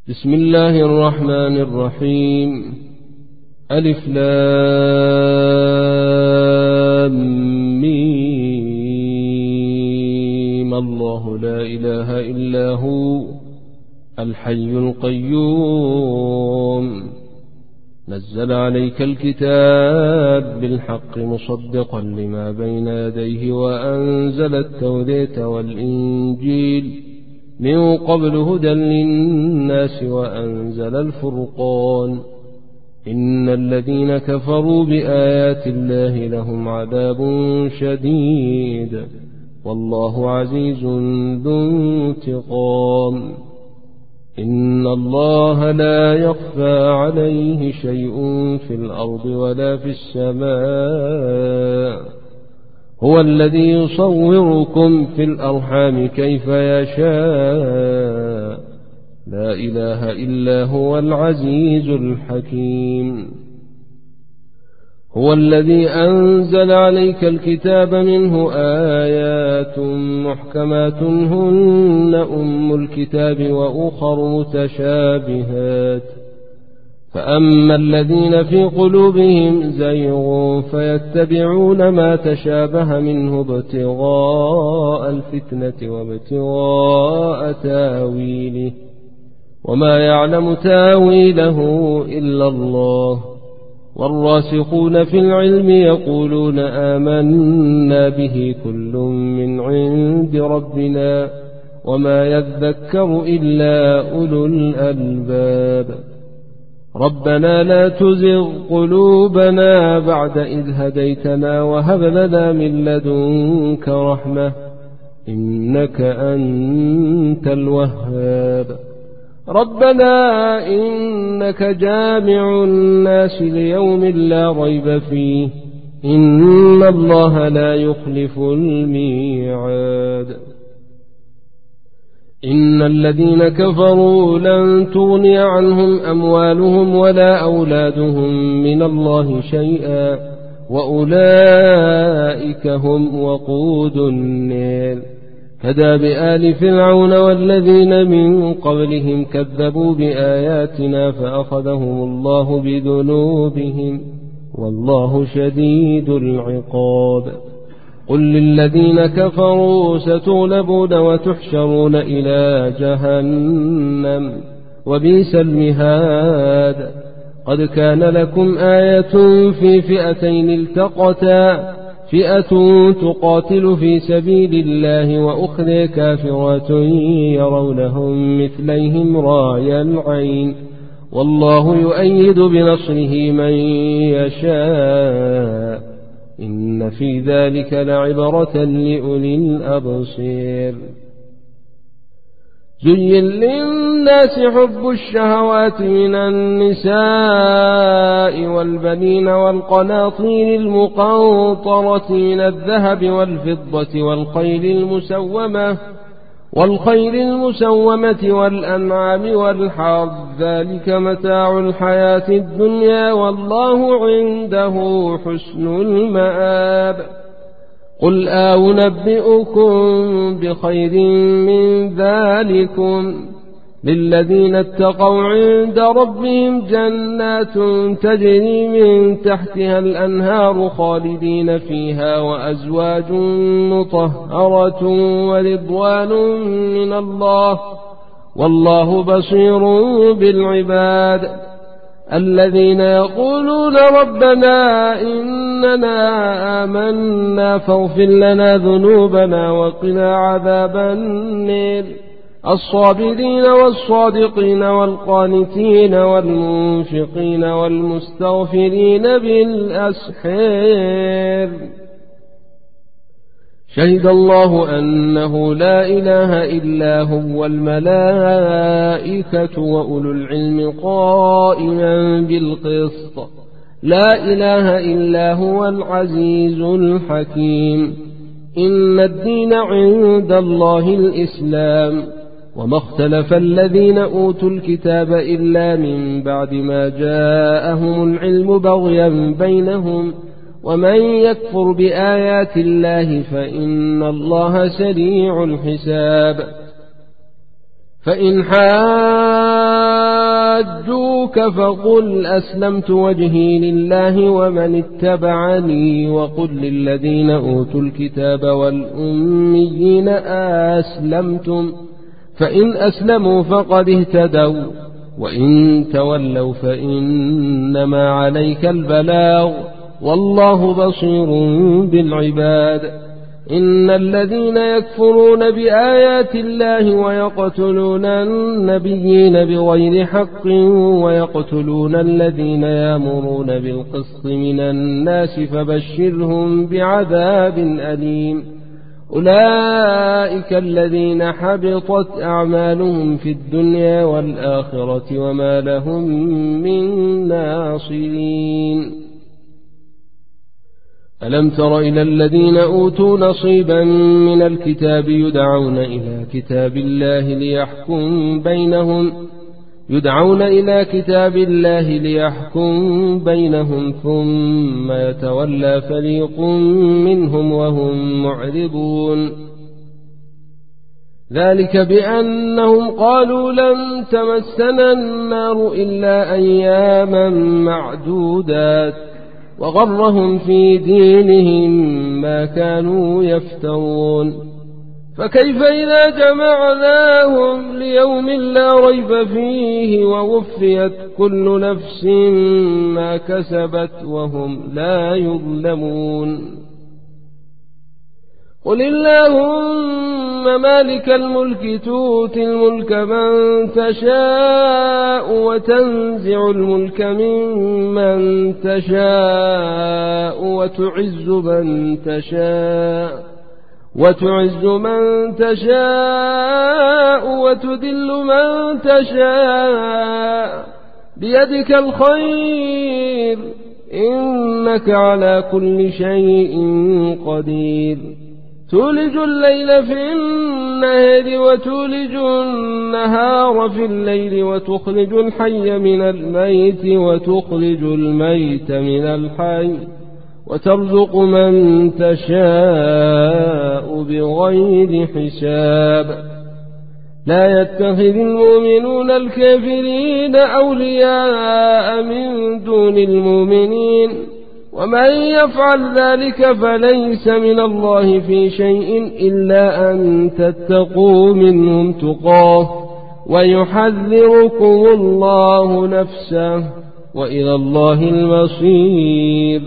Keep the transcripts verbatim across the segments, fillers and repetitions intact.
بسم الله الرحمن الرحيم. ألف لام ميم. الله لا إله إلا هو الحي القيوم. نزل عليك الكتاب بالحق مصدقا لما بين يديه وأنزل التوراة والإنجيل من قبل هدى للناس وأنزل الفرقان. إن الذين كفروا بآيات الله لهم عذاب شديد والله عزيز ذو انتقام. إن الله لا يخفى عليه شيء في الأرض ولا في السماء. هو الذي يصوركم في الأرحام كيف يشاء. لا إله إلا هو العزيز الحكيم. هو الذي أنزل عليك الكتاب منه آيات محكمات هن أم الكتاب وأخر متشابهات. فأما الذين في قلوبهم زيغ فيتبعون ما تشابه منه ابتغاء الفتنة وابتغاء تاويله وما يعلم تاويله إلا الله. والراسخون في العلم يقولون آمنا به كل من عند ربنا وما يذكر إلا أولو الألباب. ربنا لا تزغ قلوبنا بعد إذ هديتنا وهب لنا من لدنك رحمة إنك أنت الوهاب. ربنا إنك جامع الناس ليوم لا ريب فيه إن الله لا يخلف الميعاد. إن الذين كفروا لن تغني عنهم أموالهم ولا أولادهم من الله شيئا وأولئك هم وقود النار. كداب آل فرعون والذين من قبلهم كذبوا بآياتنا فأخذهم الله بذنوبهم والله شديد العقاب. قل للذين كفروا ستغلبون وتحشرون إلى جهنم وبئس المهاد. قد كان لكم آية في فئتين التقتا فئة تقاتل في سبيل الله وأخرى كافرة يرونهم مثليهم رأي العين والله يؤيد بنصره من يشاء. إن في ذلك لعبرة لأولي الأبصير. زين للناس حب الشهوات من النساء والبنين والقناطير المقنطرة من الذهب والفضة والخيل المسومة والخيل المسومة والأنعام والحرث ذلك متاع الحياة الدنيا والله عنده حسن المآب. قل أنبئكم بخير من ذلكم للذين اتقوا عند ربهم جنات تجري من تحتها الأنهار خالدين فيها وأزواج مطهرة ورضوان من الله والله بصير بالعباد. الذين يقولون ربنا إننا آمنا فاغفر لنا ذنوبنا وقنا عذاب النار. الصابرين والصادقين والقانتين والمنفقين والمستغفرين بالأسحار. شهد الله أنه لا إله إلا هو والملائكة وأولو العلم قائما بالقسط. لا إله إلا هو العزيز الحكيم. إن الدين عند الله الإسلام وما اختلف الذين أوتوا الكتاب إلا من بعد ما جاءهم العلم بغيا بينهم ومن يكفر بآيات الله فإن الله سريع الحساب. فإن حاجوك حاجوك فقل أسلمت وجهي لله ومن اتبعني وقل للذين أوتوا الكتاب والأميين أسلمتم فإن أسلموا فقد اهتدوا وإن تولوا فإنما عليك البلاغ والله بصير بالعباد. إن الذين يكفرون بآيات الله ويقتلون النبيين بغير حق ويقتلون الذين يأمرون بالقسط من الناس فبشرهم بعذاب أليم. أولئك الذين حبطت أعمالهم في الدنيا والآخرة وما لهم من ناصرين. ألم تر إلى الذين أوتوا نصيبا من الكتاب يدعون إلى كتاب الله ليحكم بينهم يدعون إلى كتاب الله ليحكم بينهم ثم يتولى فريق منهم وهم معرضون. ذلك بأنهم قالوا لن تمسنا النار إلا أياما معدودات وغرهم في دينهم ما كانوا يفترون. فكيف إذا جمعناهم ليوم لا ريب فيه ووفيت كل نفس ما كسبت وهم لا يظلمون. قل اللهم مالك الملك تؤتي الملك من تشاء وتنزع الملك ممن تشاء وتعز من تشاء وتعز من تشاء وتذل من تشاء بيدك الخير إنك على كل شيء قدير. تولج الليل في النهار وتولج النهار في الليل وتخرج الحي من الميت وتخرج الميت من الحي وترزق من تشاء بغير حساب. لا يتخذ المؤمنون الكافرين أولياء من دون المؤمنين ومن يفعل ذلك فليس من الله في شيء إلا أن تتقوا منهم تقاه ويحذركم الله نفسه وإلى الله المصير.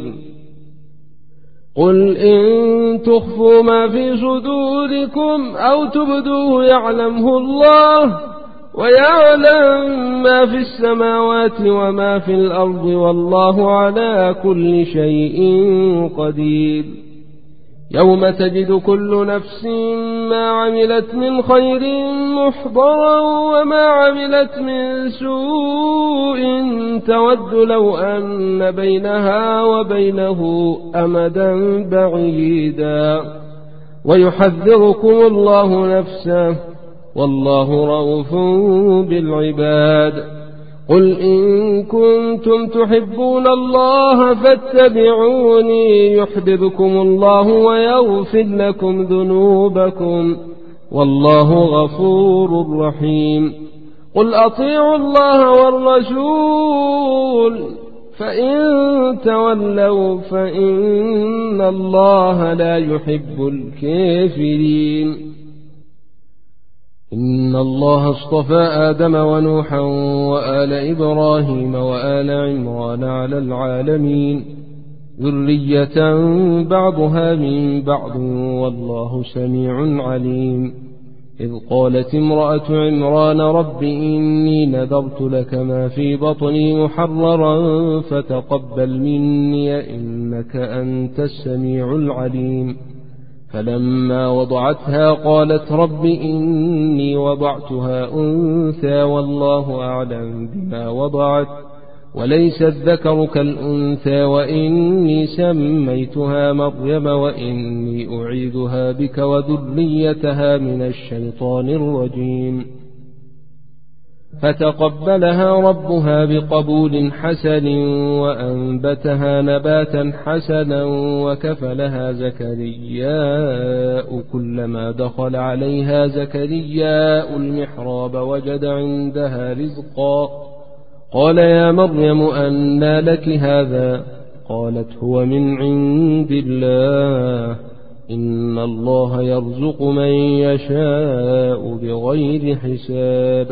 قل إن تخفوا ما في صدوركم أو تبدوه يعلمه الله ويعلم ما في السماوات وما في الأرض والله على كل شيء قدير. يوم تجد كل نفس ما عملت من خير محضرا وما عملت من سوء تود لو أن بينها وبينه أمدا بعيدا ويحذركم الله نفسه والله رؤوف بالعباد. قل إن كنتم تحبون الله فاتبعوني يحببكم الله ويغفر لكم ذنوبكم والله غفور رحيم. قل أطيعوا الله والرسول فإن تولوا فإن الله لا يحب الكافرين. إن الله اصطفى آدم ونوحا وآل إبراهيم وآل عمران على العالمين ذرية بعضها من بعض والله سميع عليم. إذ قالت امرأة عمران رب إني نذرت لك ما في بطني محررا فتقبل مني إنك أنت السميع العليم. فلما وضعتها قالت رب إني وضعتها أنثى والله أعلم بما وضعت وليس الذكر كالأنثى وإني سميتها مريم وإني أعيذها بك وذريتها من الشيطان الرجيم. فتقبلها ربها بقبول حسن وأنبتها نباتا حسنا وكفلها زكرياء كلما دخل عليها زكرياء المحراب وجد عندها رزقا قال يا مريم أنى لك هذا؟ قالت هو من عند الله إن الله يرزق من يشاء بغير حساب.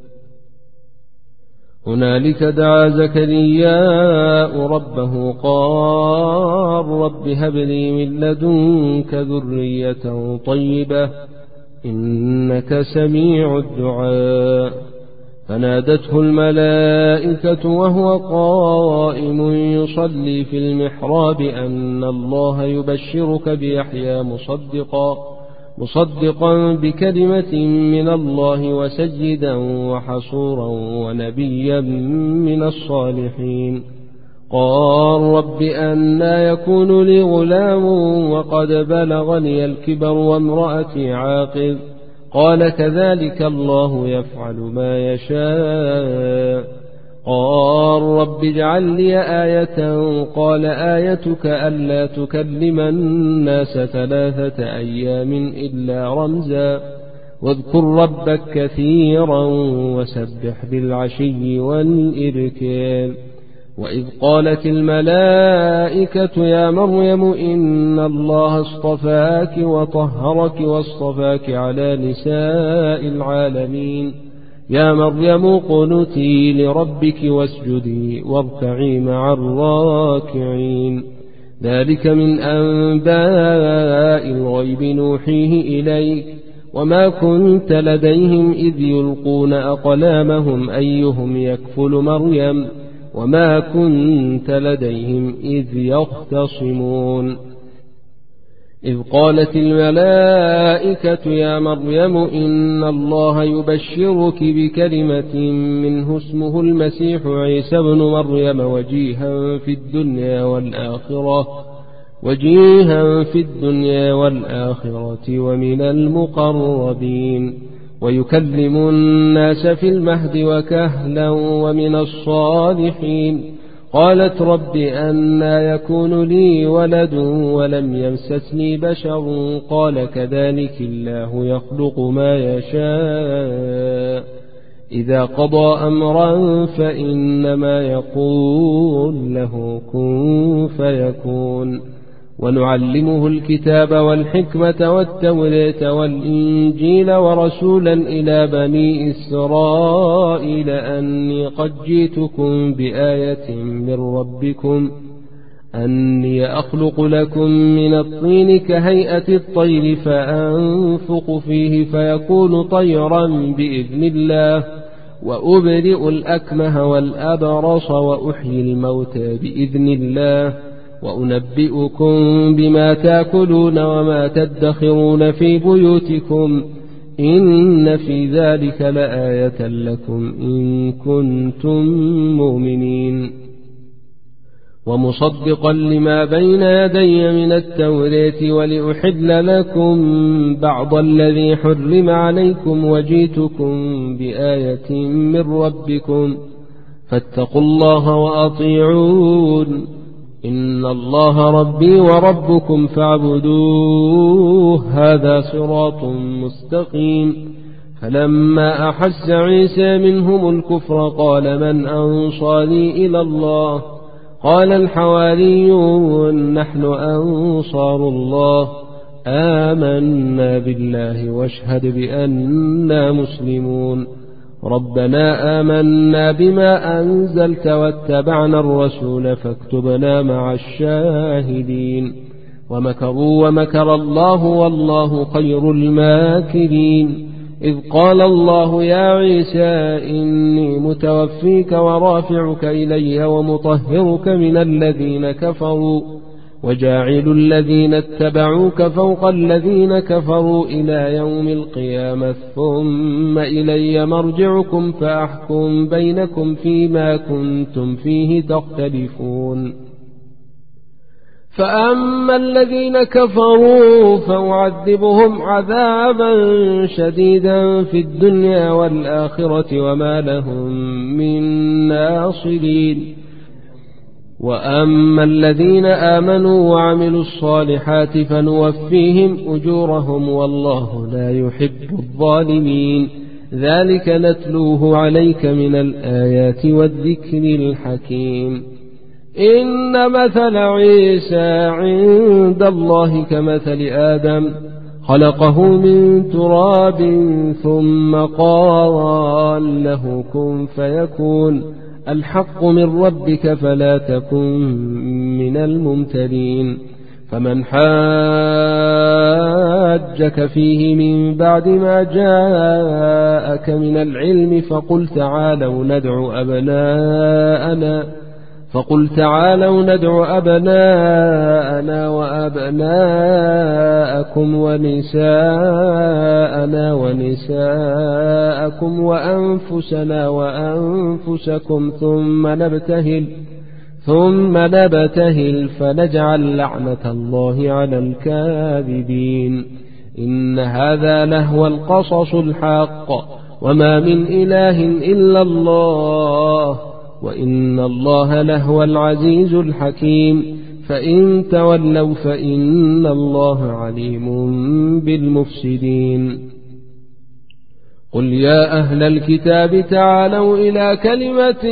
هنالك دعا زكرياء ربه قال رب هب لي من لدنك ذرية طيبة إنك سميع الدعاء. فنادته الملائكة وهو قائم يصلي في المحراب أن الله يبشرك بيحيى مصدقا مصدقا بكلمة من الله وسيدا وحصورا ونبيا من الصالحين. قال رب أنى يكون لي غلام وقد بلغني الكبر وامرأتي عاقر؟ قال كذلك الله يفعل ما يشاء. قال رب اجعل لي آية؟ قال آيتك ألا تكلم الناس ثلاثة أيام إلا رمزا واذكر ربك كثيرا وسبح بالعشي والإبكار. وإذ قالت الملائكة يا مريم إن الله اصطفاك وطهرك واصطفاك على نساء العالمين. يا مريم قنتي لربك واسجدي واركعي مع الراكعين. ذلك من أنباء الغيب نوحيه إليك وما كنت لديهم إذ يلقون أقلامهم أيهم يكفل مريم وما كنت لديهم إذ يختصمون. إذ قالت الملائكة يا مريم إن الله يبشرك بكلمة منه اسمه المسيح عيسى بن مريم وجيها في الدنيا والآخرة وجيها في الدنيا والآخرة ومن المقربين ويكلم الناس في المهد وكهلا ومن الصالحين. قالت رب أنى يكون لي ولد ولم يمسسني بشر؟ قال كذلك الله يخلق ما يشاء إذا قضى أمرا فإنما يقول له كن فيكون. ونعلمه الكتاب والحكمة والتوراة والإنجيل ورسولا إلى بني إسرائيل أني قد جئتكم بآية من ربكم أني أخلق لكم من الطين كهيئة الطير فأنفق فيه فيكون طيرا بإذن الله وأبرئ الأكمه والأبرص وأحيي الموتى بإذن الله وأنبئكم بما تأكلون وما تدخرون في بيوتكم إن في ذلك لآية لكم إن كنتم مؤمنين. ومصدقا لما بين يدي من التوراة ولأحل لكم بعض الذي حرم عليكم وجئتكم بآية من ربكم فاتقوا الله وأطيعون إن الله ربي وربكم فاعبدوه هذا صراط مستقيم. فلما أحس عيسى منهم الكفر قال من أنصاري إلى الله؟ قال الحواريون نحن أنصار الله آمنا بالله واشهد بأننا مسلمون. ربنا آمنا بما أنزلت واتبعنا الرسول فاكتبنا مع الشاهدين. ومكروا ومكر الله والله خير الماكرين. إذ قال الله يا عيسى إني متوفيك ورافعك إلي ومطهرك من الذين كفروا وجاعل الذين اتبعوك فوق الذين كفروا إلى يوم القيامة ثم إلي مرجعكم فأحكم بينكم فيما كنتم فيه تختلفون. فأما الذين كفروا فأعذبهم عذابا شديدا في الدنيا والآخرة وما لهم من ناصرين. وأما الذين آمنوا وعملوا الصالحات فنوفيهم أجورهم والله لا يحب الظالمين. ذلك نتلوه عليك من الآيات والذكر الحكيم. إن مثل عيسى عند الله كمثل آدم خلقه من تراب ثم قال له كن فيكون الحق من ربك فلا تكن من الممترين. فمن حاجك فيه من بعد ما جاءك من العلم فقل تعالوا ندعو أبناءنا فقل تعالوا ندع أبناءنا وأبناءكم ونساءنا ونساءكم وأنفسنا وأنفسكم ثم نبتهل ثم نبتهل فنجعل لعنة الله على الكاذبين. إن هذا لهو القصص الحق وما من إله إلا الله وإن الله لهو العزيز الحكيم. فإن تولوا فإن الله عليم بالمفسدين. قل يا أهل الكتاب تعالوا إلى كلمة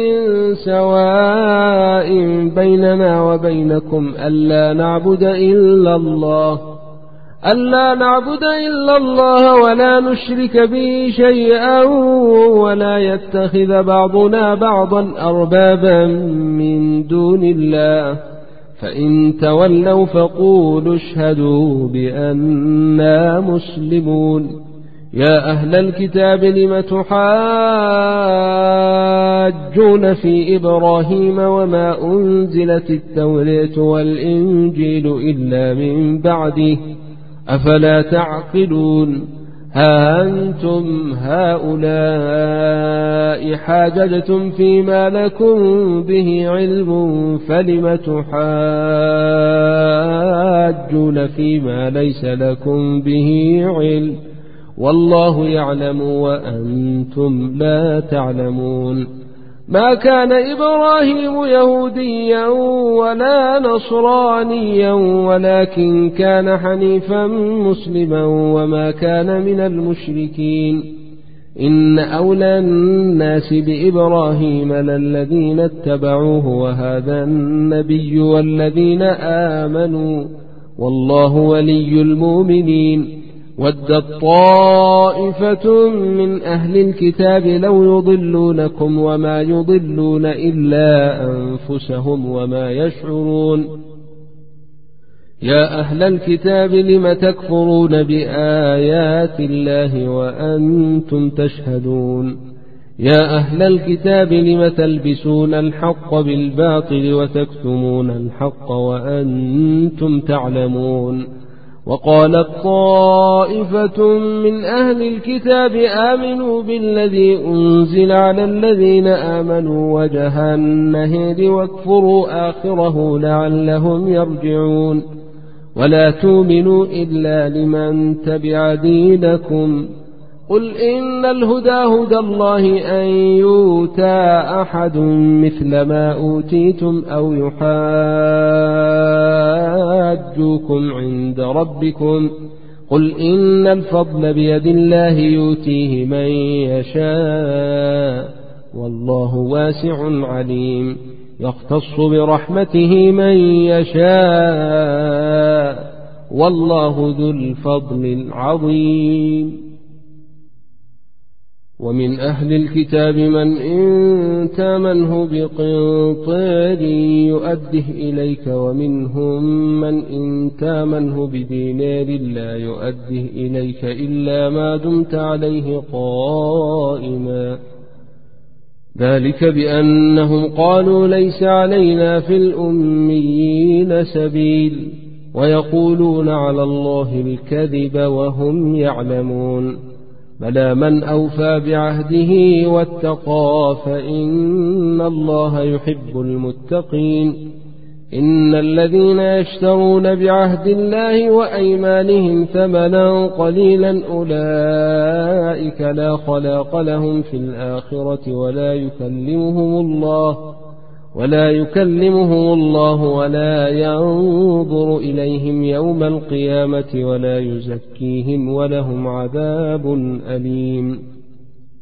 سواء بيننا وبينكم ألا نعبد إلا الله ألا نعبد إلا الله ولا نشرك به شيئا ولا يتخذ بعضنا بعضا أربابا من دون الله. فإن تولوا فقولوا اشهدوا بأننا مسلمون. يا أهل الكتاب لم تحاجون في إبراهيم وما أنزلت التوراة والإنجيل إلا من بعده أفلا تعقلون. ها أنتم هؤلاء حاججتم فيما لكم به علم فلم تحاجون فيما ليس لكم به علم والله يعلم وأنتم لا تعلمون. ما كان إبراهيم يهوديا ولا نصرانيا ولكن كان حنيفا مسلما وما كان من المشركين. إن أولى الناس بإبراهيم للذين اتبعوه وهذا النبي والذين آمنوا والله ولي المؤمنين. ودت طائفة من أهل الكتاب لو يضلونكم وما يضلون إلا أنفسهم وما يشعرون. يا أهل الكتاب لم تكفرون بآيات الله وأنتم تشهدون. يا أهل الكتاب لم تلبسون الحق بالباطل وتكتمون الحق وأنتم تعلمون. وقالت طائفة من أهل الكتاب آمنوا بالذي أنزل على الذين آمنوا وجه النهار واكفروا آخره لعلهم يرجعون. ولا تؤمنوا إلا لمن تبع دينكم. قل إن الهدى هدى الله أن يؤتى أحد مثل ما أوتيتم أو يحاجوكم عند ربكم. قل إن الفضل بيد الله يؤتيه من يشاء والله واسع عليم. يختص برحمته من يشاء والله ذو الفضل العظيم. ومن أهل الكتاب من إن تامنه بقنطار يؤده إليك ومنهم من إن تامنه بدينار لا يؤده إليك إلا ما دمت عليه قائما. ذلك بأنهم قالوا ليس علينا في الأميين سبيل ويقولون على الله الكذب وهم يعلمون. بلى من أوفى بعهده واتقى فإن الله يحب المتقين. إن الذين يشترون بعهد الله وأيمانهم ثمنا قليلا أولئك لا خلاق لهم في الآخرة ولا يكلمهم الله ولا يكلمهم الله ولا ينظر إليهم يوم القيامة ولا يزكيهم ولهم عذاب أليم.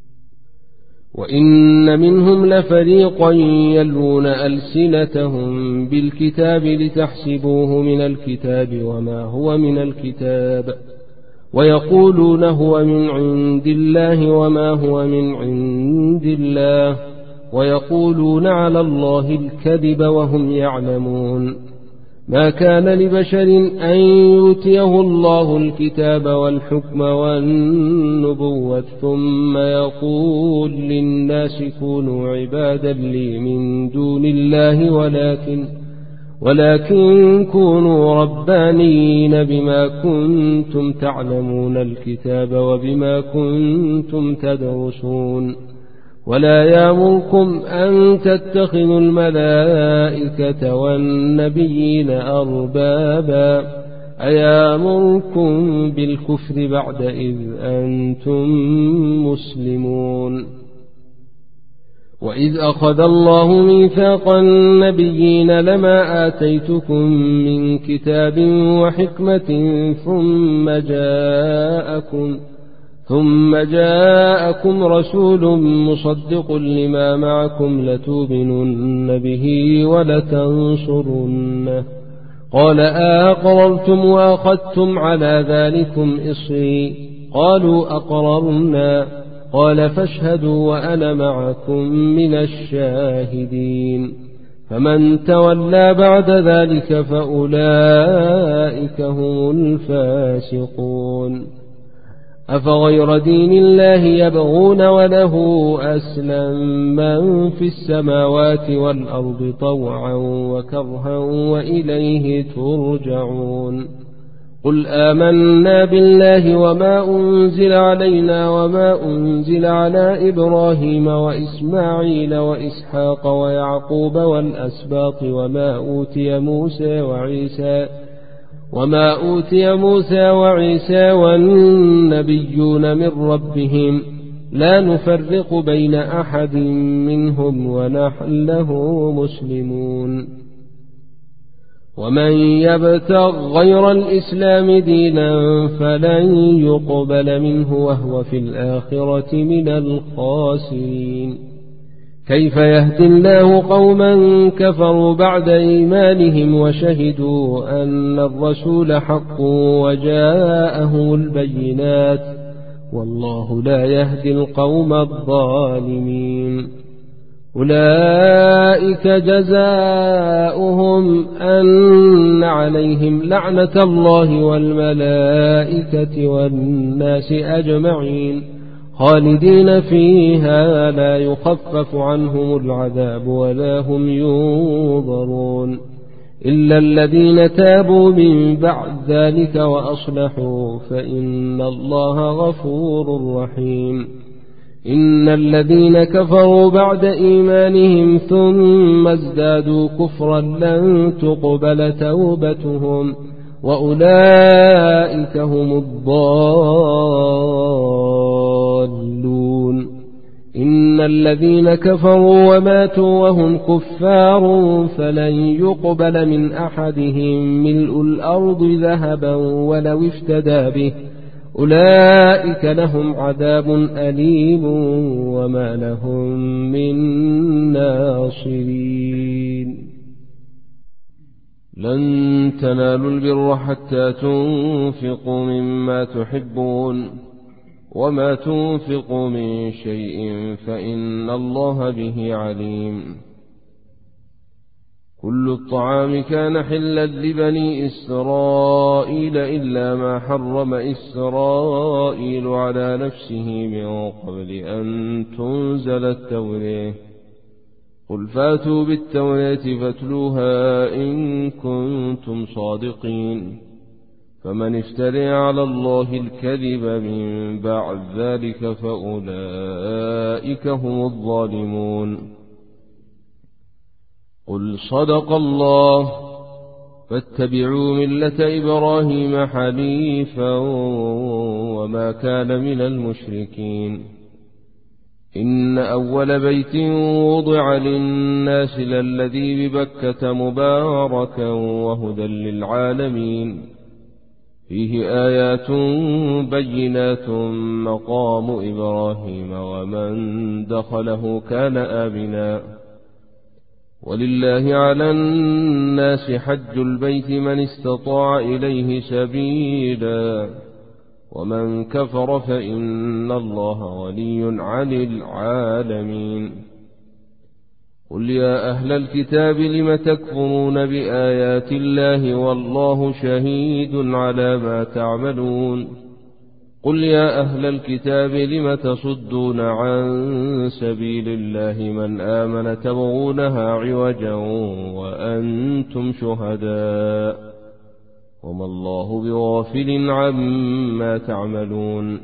وإن منهم لفريقا يلون ألسنتهم بالكتاب لتحسبوه من الكتاب وما هو من الكتاب ويقولون هو من عند الله وما هو من عند الله ويقولون على الله الكذب وهم يعلمون. ما كان لبشر أن يؤتيه الله الكتاب والحكم والنبوة ثم يقول للناس كونوا عبادا لي من دون الله ولكن ولكن كونوا ربانيين بما كنتم تعلمون الكتاب وبما كنتم تدرسون. ولا يأمركم أن تتخذوا الملائكة والنبيين أربابا أيامركم بالكفر بعد إذ أنتم مسلمون. وإذ أخذ الله ميثاق النبيين لما آتيتكم من كتاب وحكمة ثم جاءكم ثم جاءكم رسول مصدق لما معكم لتؤمنن به ولتنصرنه قال أأقررتم وأخذتم على ذلكم إصري قالوا أقررنا قال فاشهدوا وأنا معكم من الشاهدين. فمن تولى بعد ذلك فأولئك هم الفاسقون. أفغير دين الله يبغون وله أسلم من في السماوات والأرض طوعا وكرها وإليه ترجعون. قل آمنا بالله وما أنزل علينا وما أنزل على إبراهيم وإسماعيل وإسحاق ويعقوب والأسباط وما أوتي موسى وعيسى وما أوتي موسى وعيسى والنبيون من ربهم لا نفرق بين أحد منهم ونحن له مسلمون. ومن يبتغ غير الإسلام دينا فلن يقبل منه وهو في الآخرة من الخاسرين. كيف يهدي الله قوما كفروا بعد إيمانهم وشهدوا أن الرسول حق وجاءهم البينات والله لا يهدي القوم الظالمين. أولئك جزاؤهم أن عليهم لعنة الله والملائكة والناس أجمعين خالدين فيها لا يخفف عنهم العذاب ولا هم ينظرون إلا الذين تابوا من بعد ذلك وأصلحوا فإن الله غفور رحيم. إن الذين كفروا بعد إيمانهم ثم ازدادوا كفرا لن تقبل توبتهم وأولئك هم الضالون. إن الذين كفروا وماتوا وهم كفار فلن يقبل من أحدهم ملء الأرض ذهبا ولو افتدى به أولئك لهم عذاب أليم وما لهم من ناصرين. لن تنالوا البر حتى تنفقوا مما تحبون وما تنفقوا من شيء فإن الله به عليم. كل الطعام كان حلا لبني إسرائيل إلا ما حرم إسرائيل على نفسه من قبل أن تنزل التوراة. قل فاتوا بالتوراة فاتلوها إن كنتم صادقين. فمن افترى على الله الكذب من بعد ذلك فأولئك هم الظالمون. قل صدق الله فاتبعوا ملة إبراهيم حنيفا وما كان من المشركين. إن أول بيت وضع للناس للذي ببكة مباركا وهدى للعالمين فيه آيات بينات مقام إبراهيم ومن دخله كان آمنا ولله على الناس حج البيت من استطاع إليه سبيلا ومن كفر فإن الله غني عن العالمين قل يا أهل الكتاب لم تكفرون بآيات الله والله شهيد على ما تعملون قل يا أهل الكتاب لم تصدون عن سبيل الله من آمن تبغونها عوجا وأنتم شهداء وما الله بغافل عما تعملون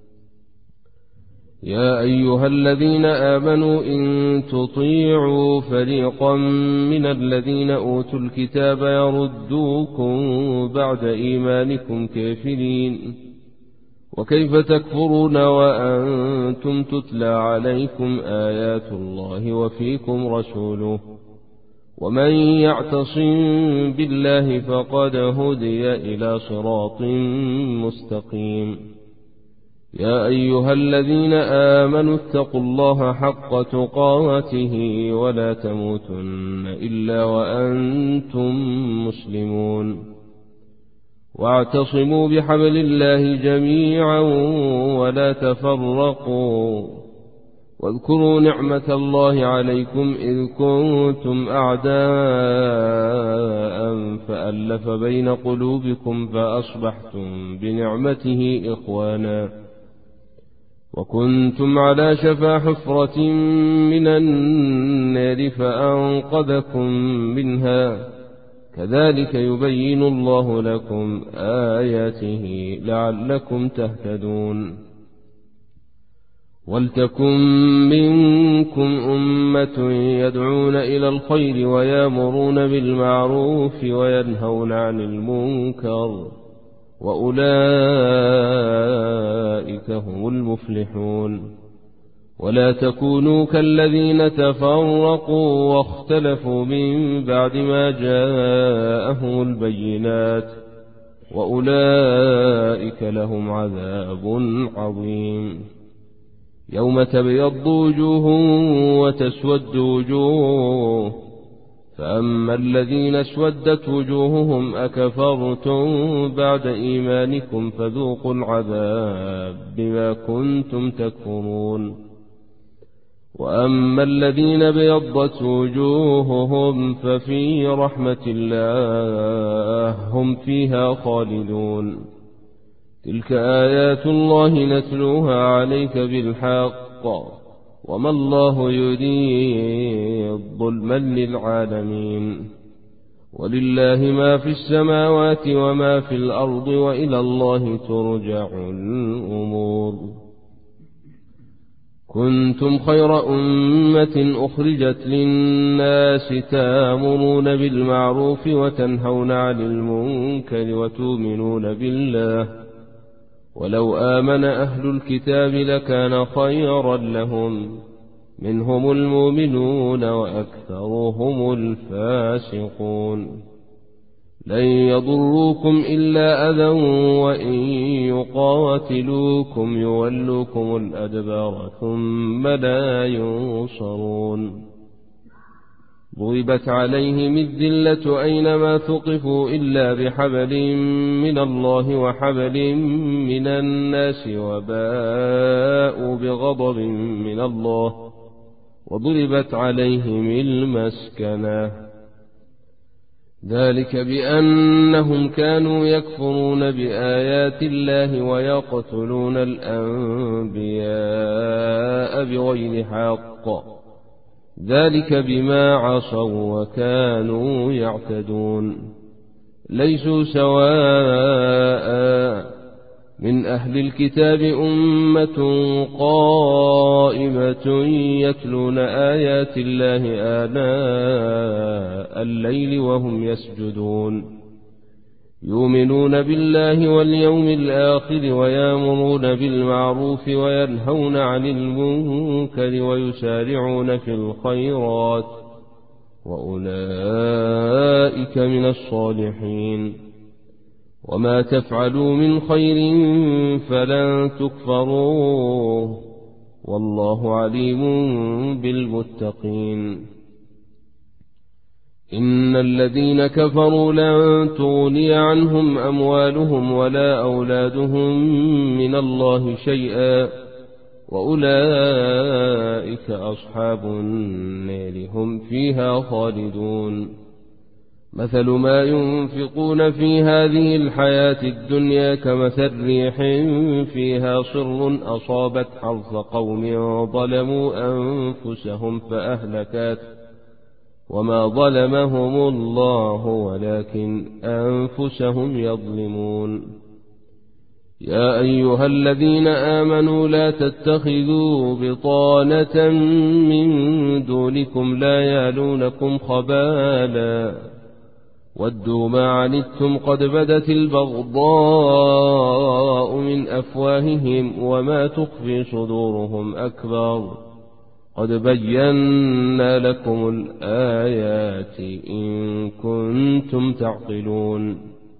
يا أيها الذين آمنوا إن تطيعوا فريقا من الذين أوتوا الكتاب يردوكم بعد إيمانكم كافرين وكيف تكفرون وأنتم تتلى عليكم آيات الله وفيكم رسوله ومن يعتصم بالله فقد هدي إلى صراط مستقيم يا أيها الذين آمنوا اتقوا الله حق تقاته ولا تموتن إلا وأنتم مسلمون واعتصموا بحبل الله جميعا ولا تفرقوا واذكروا نعمة الله عليكم إذ كنتم أعداء فألف بين قلوبكم فأصبحتم بنعمته إخوانا وكنتم على شفا حفرة من النار فأنقذكم منها كذلك يبين الله لكم آياته لعلكم تهتدون ولتكن منكم أمة يدعون إلى الخير ويأمرون بالمعروف وينهون عن المنكر وأولئك هم المفلحون ولا تكونوا كالذين تفرقوا واختلفوا من بعد ما جاءهم البينات وأولئك لهم عذاب عظيم يوم تبيض وجوه وتسود وجوه فأما الذين اسودت وجوههم أكفرتم بعد إيمانكم فذوقوا العذاب بما كنتم تكفرون وأما الذين بيضت وجوههم ففي رحمة الله هم فيها خالدون تلك آيات الله نتلوها عليك بالحق وما الله يريد ظلما للعالمين ولله ما في السماوات وما في الأرض وإلى الله ترجع الأمور كنتم خير أمة أخرجت للناس تأمرون بالمعروف وتنهون عن المنكر وتؤمنون بالله ولو آمن أهل الكتاب لكان خيرا لهم منهم المؤمنون وأكثرهم الفاسقون لن يضروكم إلا أذى وإن يقاتلوكم يولوكم الأدبار ثم لا ينصرون ضربت عليهم الذلة أينما ثقفوا إلا بحبل من الله وحبل من الناس وباءوا بغضب من الله وضربت عليهم المسكنة ذلك بأنهم كانوا يكفرون بآيات الله ويقتلون الأنبياء بغير حق ذلك بما عصوا وكانوا يعتدون ليسوا سواء من أهل الكتاب أمة قائمة يتلون آيات الله آناء الليل وهم يسجدون يؤمنون بالله واليوم الآخر ويأمرون بالمعروف وينهون عن المنكر ويسارعون في الخيرات وأولئك من الصالحين وما تفعلوا من خير فلن تكفروه والله عليم بالمتقين. إن الذين كفروا لن تغني عنهم أموالهم ولا أولادهم من الله شيئا وأولئك أصحاب النار هم فيها خالدون. مثل ما ينفقون في هذه الحياة الدنيا كمثل ريح فيها صر أصابت حرث قوم ظلموا أنفسهم فأهلكت وما ظلمهم الله ولكن أنفسهم يظلمون. يا أيها الذين آمنوا لا تتخذوا بطانة من دونكم لا يالونكم خبالا ودوا ما عنتم قد بدت البغضاء من أفواههم وما تخفي صدورهم أكبر قد بينا لكم الآيات إن كنتم تعقلون.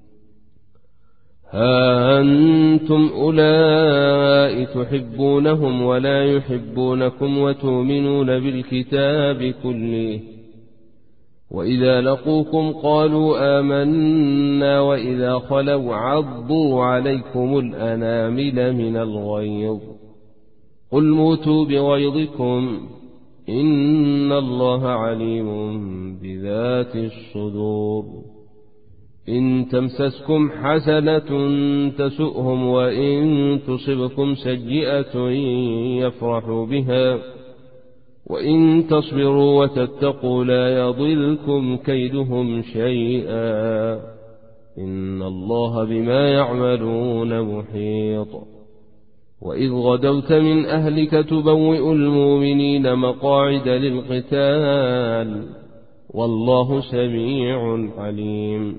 ها أنتم أولئك تحبونهم ولا يحبونكم وتؤمنون بالكتاب كله وإذا لقوكم قالوا آمنا وإذا خلوا عضوا عليكم الأنامل من الغيظ قل موتوا بغيظكم إن الله عليم بذات الصدور. إن تمسسكم حسنة تسؤهم وإن تصبكم سيئة يفرحوا بها وإن تصبروا وتتقوا لا يضلكم كيدهم شيئا إن الله بما يعملون محيط. وإذ غدوت من أهلك تبوئ المؤمنين مقاعد للقتال والله سميع عليم.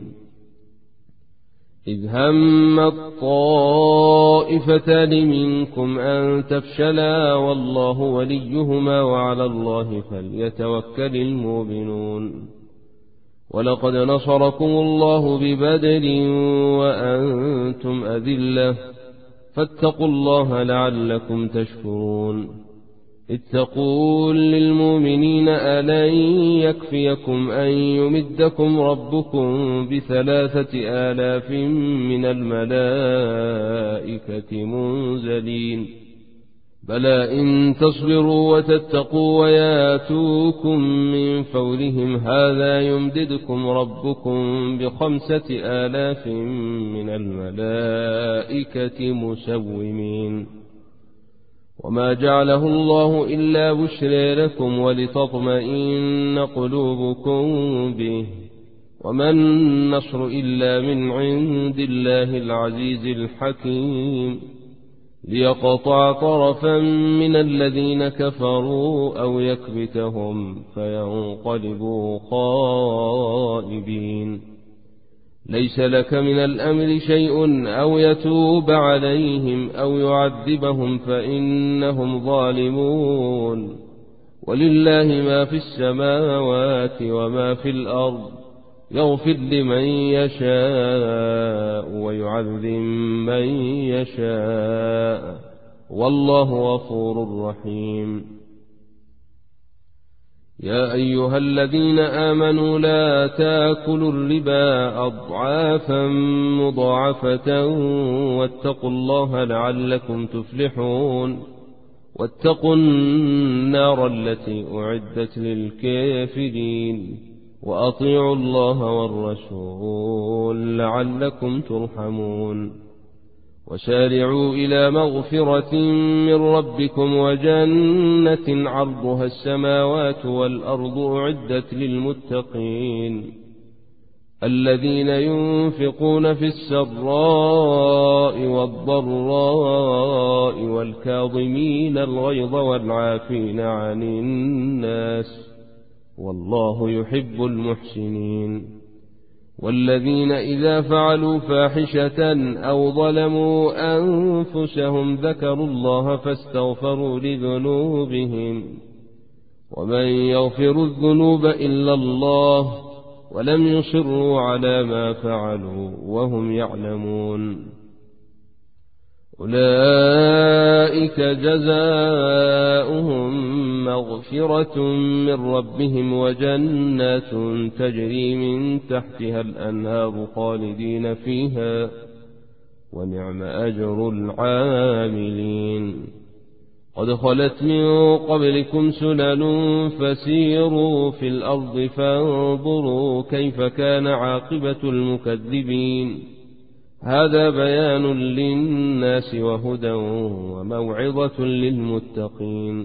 إذ هم الطائفتان منكم أن تفشلا والله وليهما وعلى الله فليتوكل المؤمنون. ولقد نصركم الله ببدر وأنتم أذلة فاتقوا الله لعلكم تشكرون. إذ تقول للمؤمنين ألن يكفيكم أن يمدكم ربكم بثلاثة آلاف من الملائكة منزلين بلى إن تصبروا وتتقوا وياتوكم من فورهم هذا يمددكم ربكم بخمسة آلاف من الملائكة مسومين. وما جعله الله إلا بشرى لكم ولتطمئن قلوبكم به وما النصر إلا من عند الله العزيز الحكيم ليقطع طرفا من الذين كفروا أو يكبتهم فينقلبوا خائبين. ليس لك من الأمر شيء أو يتوب عليهم أو يعذبهم فإنهم ظالمون ولله ما في السماوات وما في الأرض يغفر لمن يشاء ويعذب من يشاء والله غفور رحيم. يا أيها الذين آمنوا لا تاكلوا الربا أضعافا مضاعفة واتقوا الله لعلكم تفلحون. واتقوا النار التي أعدت للكافرين وأطيعوا الله والرسول لعلكم ترحمون. وسارعوا إلى مغفرة من ربكم وجنة عرضها السماوات والأرض أعدت للمتقين الذين ينفقون في السراء والضراء والكاظمين الغيظ والعافين عن الناس والله يحب المحسنين. والذين إذا فعلوا فاحشة أو ظلموا أنفسهم ذكروا الله فاستغفروا لذنوبهم ومن يغفر الذنوب إلا الله ولم يصروا على ما فعلوا وهم يعلمون. أولئك جزاؤهم مغفرة من ربهم وجنات تجري من تحتها الأنهار خالدين فيها ونعم أجر العاملين. قد خلت من قبلكم سنن فسيروا في الأرض فانظروا كيف كان عاقبة المكذبين. هذا بيان للناس وهدى وموعظة للمتقين.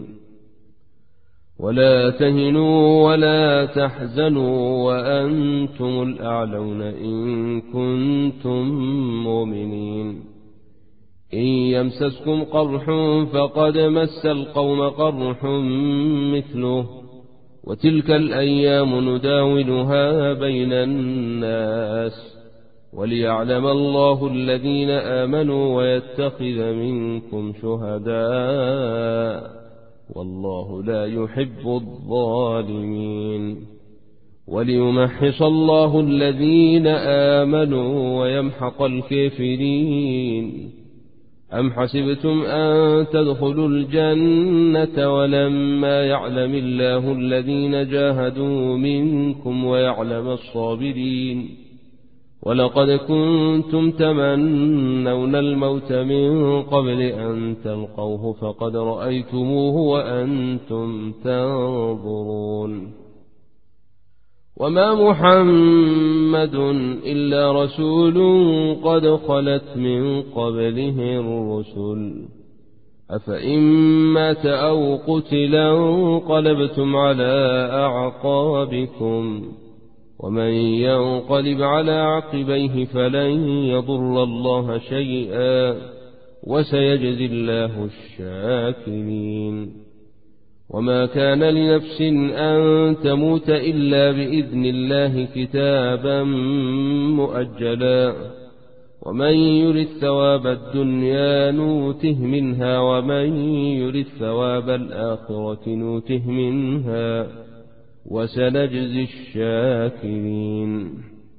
ولا تهنوا ولا تحزنوا وأنتم الأعلون إن كنتم مؤمنين. إن يمسسكم قرح فقد مس القوم قرح مثله وتلك الأيام نداولها بين الناس وليعلم الله الذين آمنوا ويتخذ منكم شهداء والله لا يحب الظالمين. وليمحص الله الذين آمنوا ويمحق الكافرين. أم حسبتم أن تدخلوا الجنة ولما يعلم الله الذين جاهدوا منكم ويعلم الصابرين. ولقد كنتم تمنون الموت من قبل أن تلقوه فقد رأيتموه وأنتم تنظرون. وما محمد إلا رسول قد خلت من قبله الرسل أفإن مات أو قتلا انقلبتم على أعقابكم ومن ينقلب على عقبيه فلن يضر الله شيئا وسيجزي الله الشاكرين. وما كان لنفس أن تموت إلا بإذن الله كتابا مؤجلا ومن يرد ثواب الدنيا نوته منها ومن يرد ثواب الآخرة نوته منها وسنجزي الشاكرين.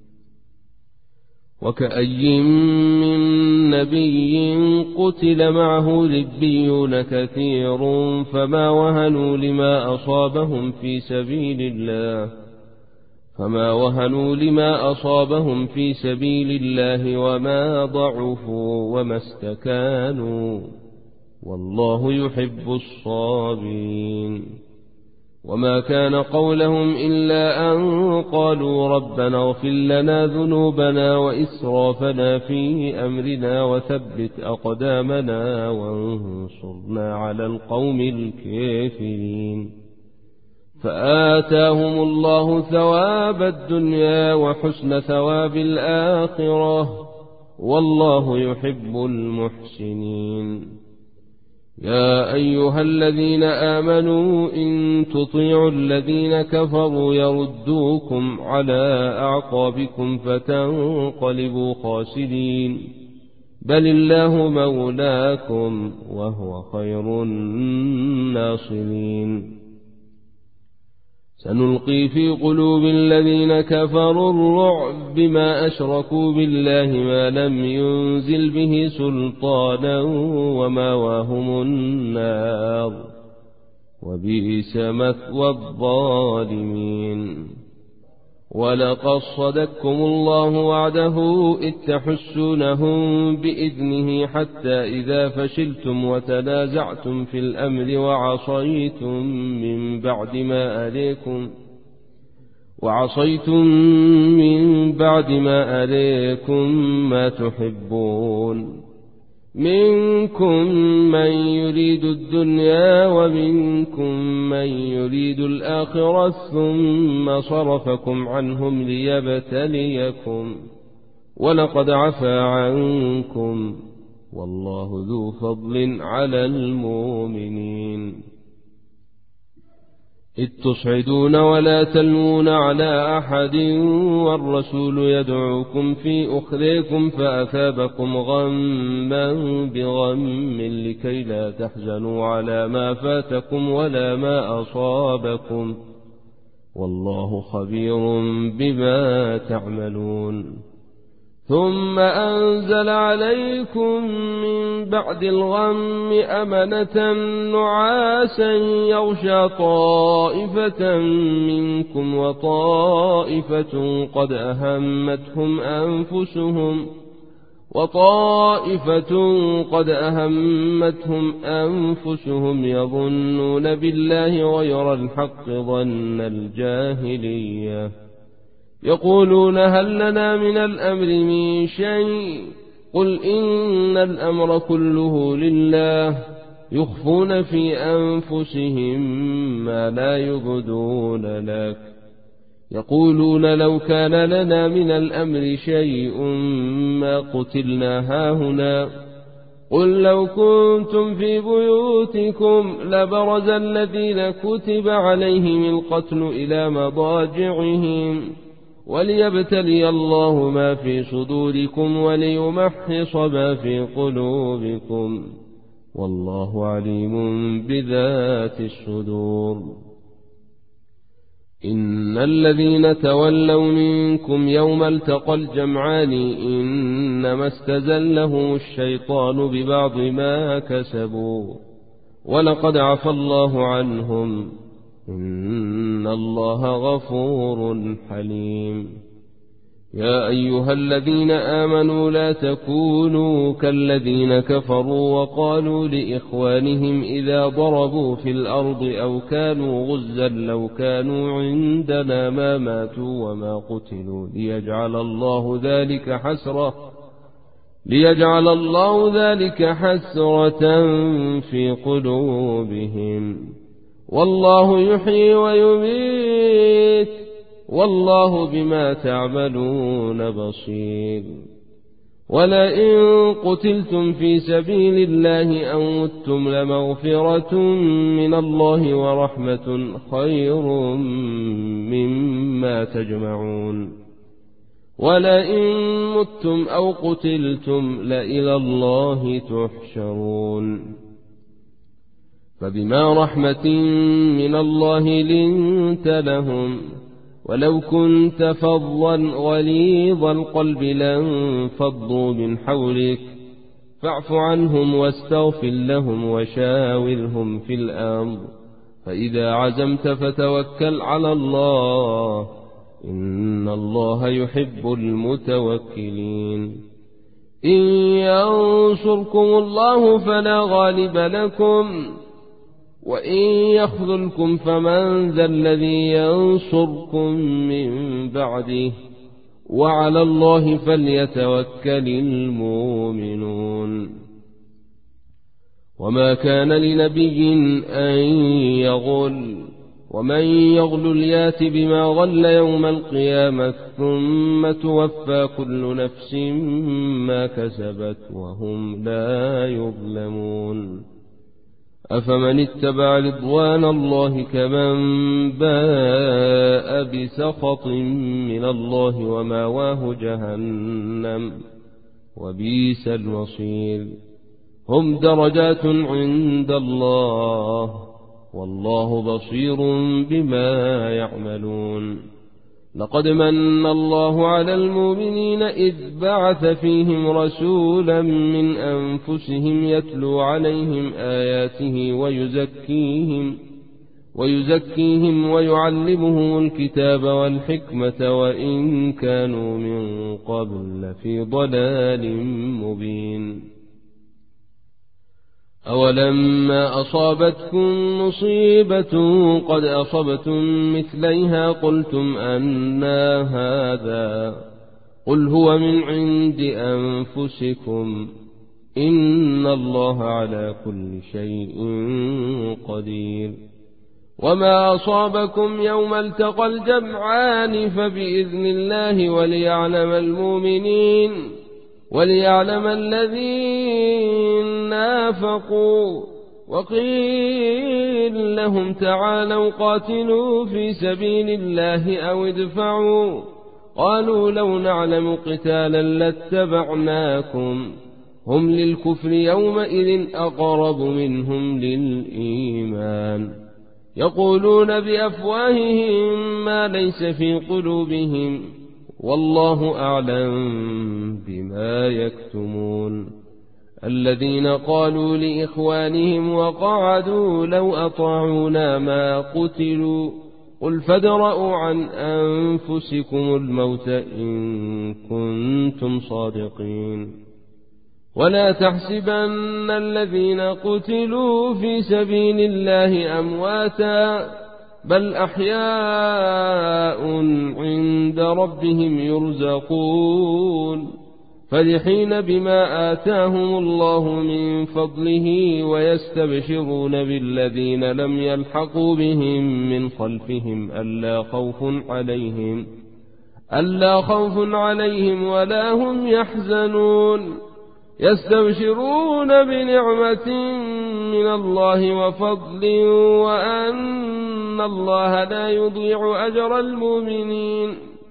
وكأي من نبي قتل معه ربيون كثير فما وهنوا لما أصابهم في سبيل الله فما وهنوا لما أصابهم في سبيل الله وما ضعفوا وما استكانوا والله يحب الصابرين. وما كان قولهم إلا أن قالوا ربنا اغفر لنا ذنوبنا وإسرافنا في أمرنا وثبت أقدامنا وانصرنا على القوم الكافرين. فآتاهم الله ثواب الدنيا وحسن ثواب الآخرة والله يحب المحسنين. يا أيها الذين آمنوا إن تطيعوا الذين كفروا يردوكم على أعقابكم فتنقلبوا خاسرين بل الله مولاكم وهو خير الناصرين. سنلقي في قلوب الذين كفروا الرعب بما أشركوا بالله ما لم ينزل به سلطانا ومأواهم النار وبئس مثوى الظالمين. ولقد صدقكم الله وعده إذ تحسونهم بإذنه حتى إذا فشلتم وتنازعتم في الأمر وعصيتم من بعد ما أريكم وعصيتم من بعد ما أريكم ما تحبون منكم من يريد الدنيا ومنكم من يريد الآخرة ثم صرفكم عنهم ليبتليكم ولقد عفا عنكم والله ذو فضل على المؤمنين. إذ تصعدون ولا تلوون على أحد والرسول يدعوكم في أخريكم فأثابكم غما بغم لكي لا تحزنوا على ما فاتكم ولا ما أصابكم والله خبير بما تعملون. ثم أنزل عليكم من بعد الغم أمنة نعاسا يغشى طائفة منكم وطائفة قد أهمتهم أنفسهم وطائفة قد أهمتهم أنفسهم يظنون بالله غير الحق ظن الجاهلية يقولون هل لنا من الأمر من شيء قل إن الأمر كله لله يخفون في أنفسهم ما لا يبدون لك يقولون لو كان لنا من الأمر شيء ما قتلنا هاهنا قل لو كنتم في بيوتكم لبرز الذين كتب عليهم القتل إلى مضاجعهم وليبتلي الله ما في صدوركم وليمحص ما في قلوبكم والله عليم بذات الصدور. إن الذين تولوا منكم يوم التقى الجمعان إنما استزلهم الشيطان ببعض ما كسبوا ولقد عفى الله عنهم إن الله غفور حليم. يا أيها الذين آمنوا لا تكونوا كالذين كفروا وقالوا لإخوانهم إذا ضربوا في الأرض أو كانوا غزا لو كانوا عندنا ما ماتوا وما قتلوا ليجعل الله ذلك حسرة ليجعل الله ذلك حسرة في قلوبهم والله يحيي ويميت والله بما تعملون بصير. ولئن قتلتم في سبيل الله أو متم لمغفرة من الله ورحمة خير مما تجمعون. ولئن متم أو قتلتم لإلى الله تحشرون. فبما رحمة من الله لنت لهم ولو كنت فظا غليظ القلب لانفضوا من حولك فاعف عنهم واستغفر لهم وشاورهم في الأمر فإذا عزمت فتوكل على الله إن الله يحب المتوكلين. إن ينصركم الله فلا غالب لكم وإن يخذلكم فمن ذا الذي ينصركم من بعده وعلى الله فليتوكل المؤمنون. وما كان لنبي أن يغل ومن يغل يات بما غل يوم القيامة ثم توفى كل نفس ما كسبت وهم لا يظلمون. أفمن اتبع رضوان الله كمن باء بسخط من الله وماواه جهنم وبئس المصير. هم درجات عند الله والله بصير بما يعملون. لقد من الله على المؤمنين إذ بعث فيهم رسولا من أنفسهم يتلو عليهم آياته ويزكيهم ويزكيهم ويعلمهم الكتاب والحكمة وإن كانوا من قبل لفي ضلال مبين. أولما أصابتكم مصيبة قد أصبتم مثليها قلتم أنى هذا قل هو من عند أنفسكم إن الله على كل شيء قدير. وما أصابكم يوم التقى الجمعان فبإذن الله وليعلم المؤمنين وليعلم الذين نافقوا. وقيل لهم تعالوا قاتلوا في سبيل الله أو ادفعوا قالوا لو نعلم قتالا لاتبعناكم هم للكفر يومئذ أقرب منهم للإيمان يقولون بأفواههم ما ليس في قلوبهم والله أعلم بما يكتمون. الذين قالوا لإخوانهم وقعدوا لو أطاعونا ما قتلوا قل فادرءوا عن أنفسكم الموت إن كنتم صادقين. ولا تحسبن الذين قتلوا في سبيل الله أمواتا بل أحياء عند ربهم يرزقون فرحين بما آتاهم الله من فضله ويستبشرون بالذين لم يلحقوا بهم من خلفهم ألا خوف عليهم ألا خوف عليهم ولا هم يحزنون يستبشرون بنعمة من الله وفضل وأن الله لا يضيع أجر المؤمنين.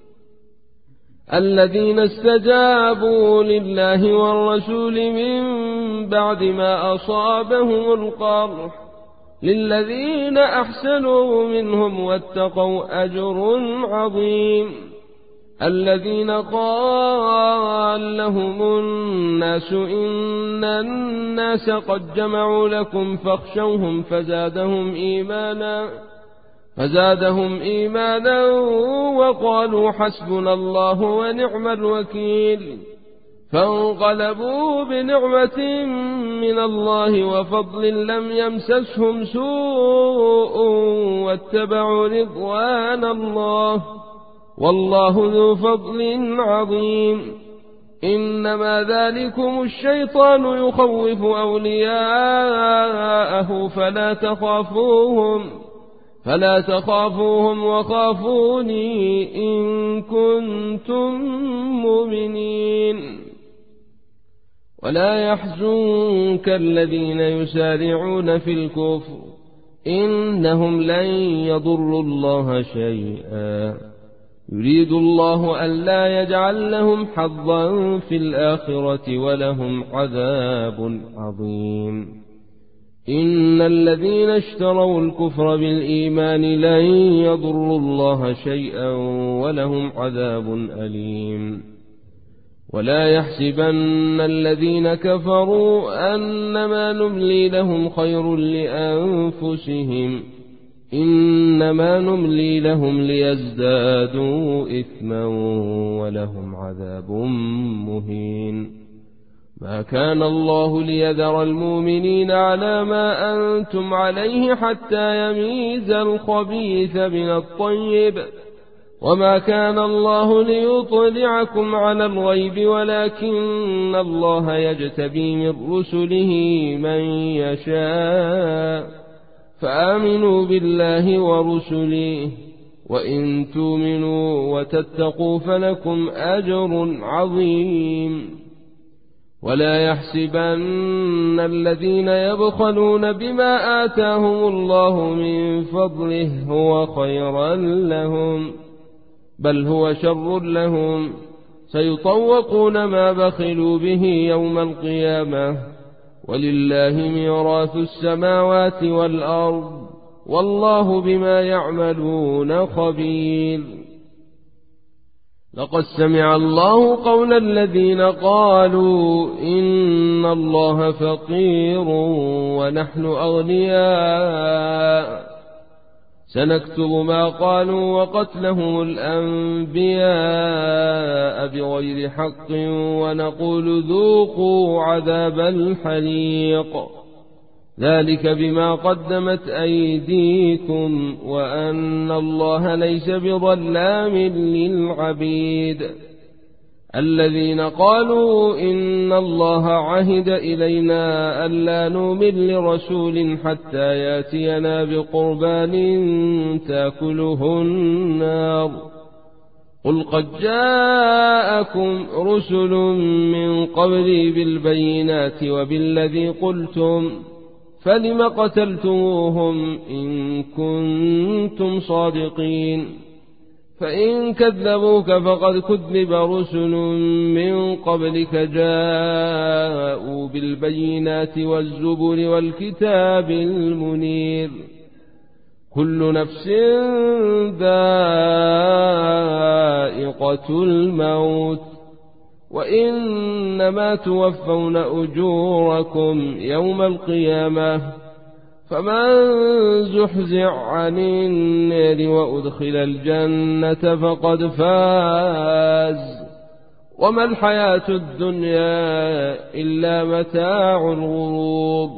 الذين استجابوا لله والرسول من بعد ما أصابهم القرح للذين أحسنوا منهم واتقوا أجر عظيم. الذين قال لهم الناس إن الناس قد جمعوا لكم فاخشوهم فزادهم إيمانا فزادهم إيمانا وقالوا حسبنا الله ونعم الوكيل فانقلبوا بنعمة من الله وفضل لم يمسسهم سوء واتبعوا رضوان الله والله ذو فضل عظيم. إنما ذلكم الشيطان يخوف أولياءه فلا تخافوهم فلا تخافوهم وخافوني إن كنتم مؤمنين. ولا يحزنك الذين يسارعون في الكفر إنهم لن يضروا الله شيئا يريد الله ألا يجعل لهم حظا في الآخرة ولهم عذاب عظيم. إن الذين اشتروا الكفر بالإيمان لن يضروا الله شيئا ولهم عذاب أليم. ولا يحسبن الذين كفروا أنما نملي لهم خير لأنفسهم إنما نملي لهم ليزدادوا إثما ولهم عذاب مهين. ما كان الله ليذر المؤمنين على ما أنتم عليه حتى يميز الخبيث من الطيب وما كان الله ليطلعكم على الغيب ولكن الله يجتبي من رسله من يشاء فآمنوا بالله ورسله وإن تؤمنوا وتتقوا فلكم أجر عظيم. ولا يحسبن الذين يبخلون بما آتاهم الله من فضله هو خيرا لهم بل هو شر لهم سيطوقون ما بخلوا به يوم القيامة ولله ميراث السماوات والأرض والله بما يعملون خبير. لقد سمع الله قول الذين قالوا إن الله فقير ونحن أغنياء سنكتب ما قالوا وقتلهم الأنبياء بغير حق ونقول ذوقوا عذاب الحريق ذلك بما قدمت أيديكم وأن الله ليس بظلام للعبيد. الذين قالوا إن الله عهد إلينا ألا نؤمن لرسول حتى يأتينا بقربان تأكله النار قل قد جاءكم رسل من قبلي بالبينات وبالذي قلتم فلم قتلتموهم إن كنتم صادقين فإن كذبوك فقد كذب رسل من قبلك جاءوا بالبينات والزبر والكتاب المنير كل نفس ذائقة الموت وإنما توفون أجوركم يوم القيامة فمن زحزح عن النار وأدخل الجنة فقد فاز وما الحياة الدنيا إلا متاع الغرور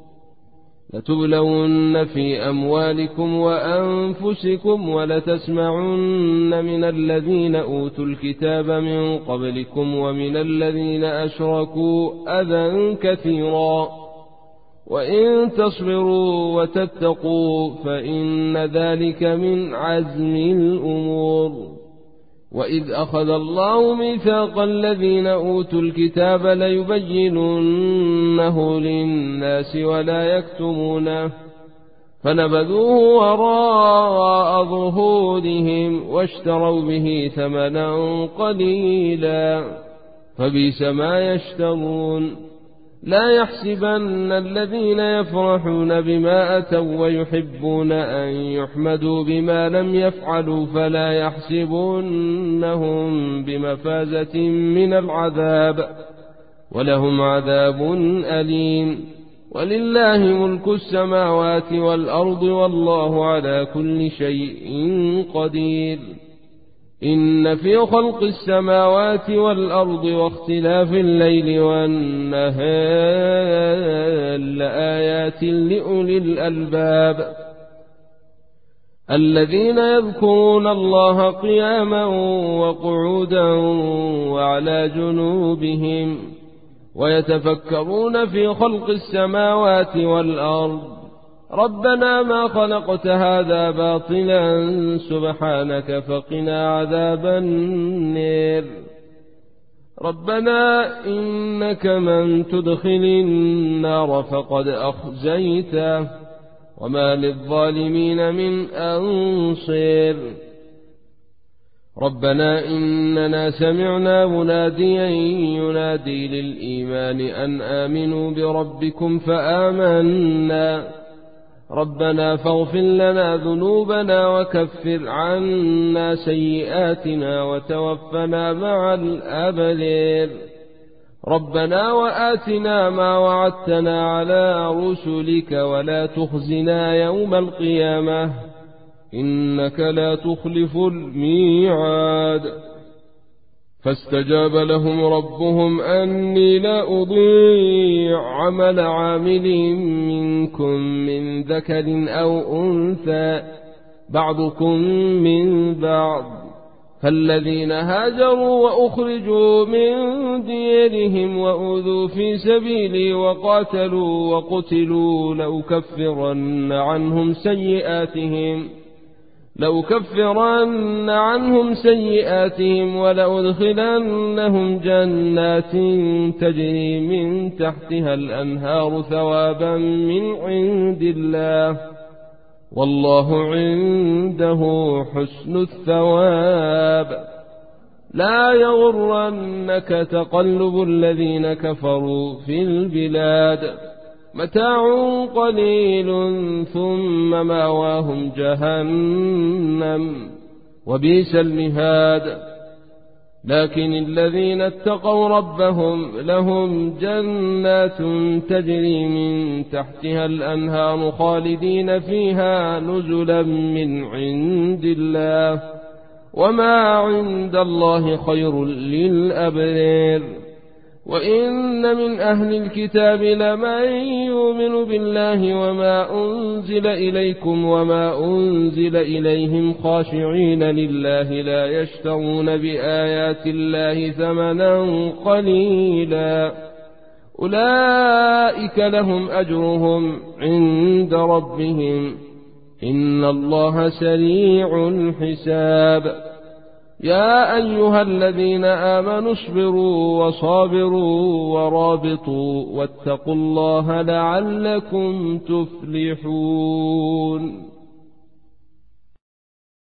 لتبلون في أموالكم وأنفسكم ولتسمعن من الذين أوتوا الكتاب من قبلكم ومن الذين أشركوا أذى كثيرا وإن تصبروا وتتقوا فإن ذلك من عزم الأمور وإذ أخذ الله ميثاق الذين أوتوا الكتاب ليبيننه للناس ولا يكتمونه فنبذوه وراء ظهورهم واشتروا به ثمنا قليلا فبئس ما يشترون لا يحسبن الذين يفرحون بما أتوا ويحبون أن يحمدوا بما لم يفعلوا فلا يحسبونهم بمفازة من العذاب ولهم عذاب أليم ولله ملك السماوات والأرض والله على كل شيء قدير إن في خلق السماوات والأرض واختلاف الليل والنهار لآيات لأولي الألباب الذين يذكرون الله قياما وقعودا وعلى جنوبهم ويتفكرون في خلق السماوات والأرض ربنا ما خلقت هذا باطلا سبحانك فقنا عذاب النار ربنا إنك من تدخل النار فقد أخزيته وما للظالمين من أنصير ربنا إننا سمعنا مناديا ينادي للإيمان أن آمنوا بربكم فآمنا ربنا فاغفر لنا ذنوبنا وكفر عنا سيئاتنا وتوفنا مع الأبرار ربنا وآتنا ما وعدتنا على رسلك ولا تخزنا يوم القيامة إنك لا تخلف الميعاد فاستجاب لهم ربهم أني لا أضيع عمل عامل منكم من ذكر أو أنثى بعضكم من بعض فالذين هاجروا وأخرجوا من ديرهم وأوذوا في سبيلي وقاتلوا وقتلوا لأكفرن عنهم سيئاتهم لأكفرن عنهم سيئاتهم ولأدخلنهم جنات تجري من تحتها الأنهار ثوابا من عند الله والله عنده حسن الثواب لا يغرنك تقلب الذين كفروا في البلاد متاع قليل ثم ماواهم جهنم وبئس المهاد لكن الذين اتقوا ربهم لهم جنات تجري من تحتها الأنهار خالدين فيها نزلا من عند الله وما عند الله خير للأبرار وإن من أهل الكتاب لمن يؤمن بالله وما أنزل إليكم وما أنزل إليهم خاشعين لله لا يشترون بآيات الله ثمنا قليلا أولئك لهم أجرهم عند ربهم إن الله سريع الحساب يا أيها الذين آمنوا اصبروا وصابروا ورابطوا واتقوا الله لعلكم تفلحون.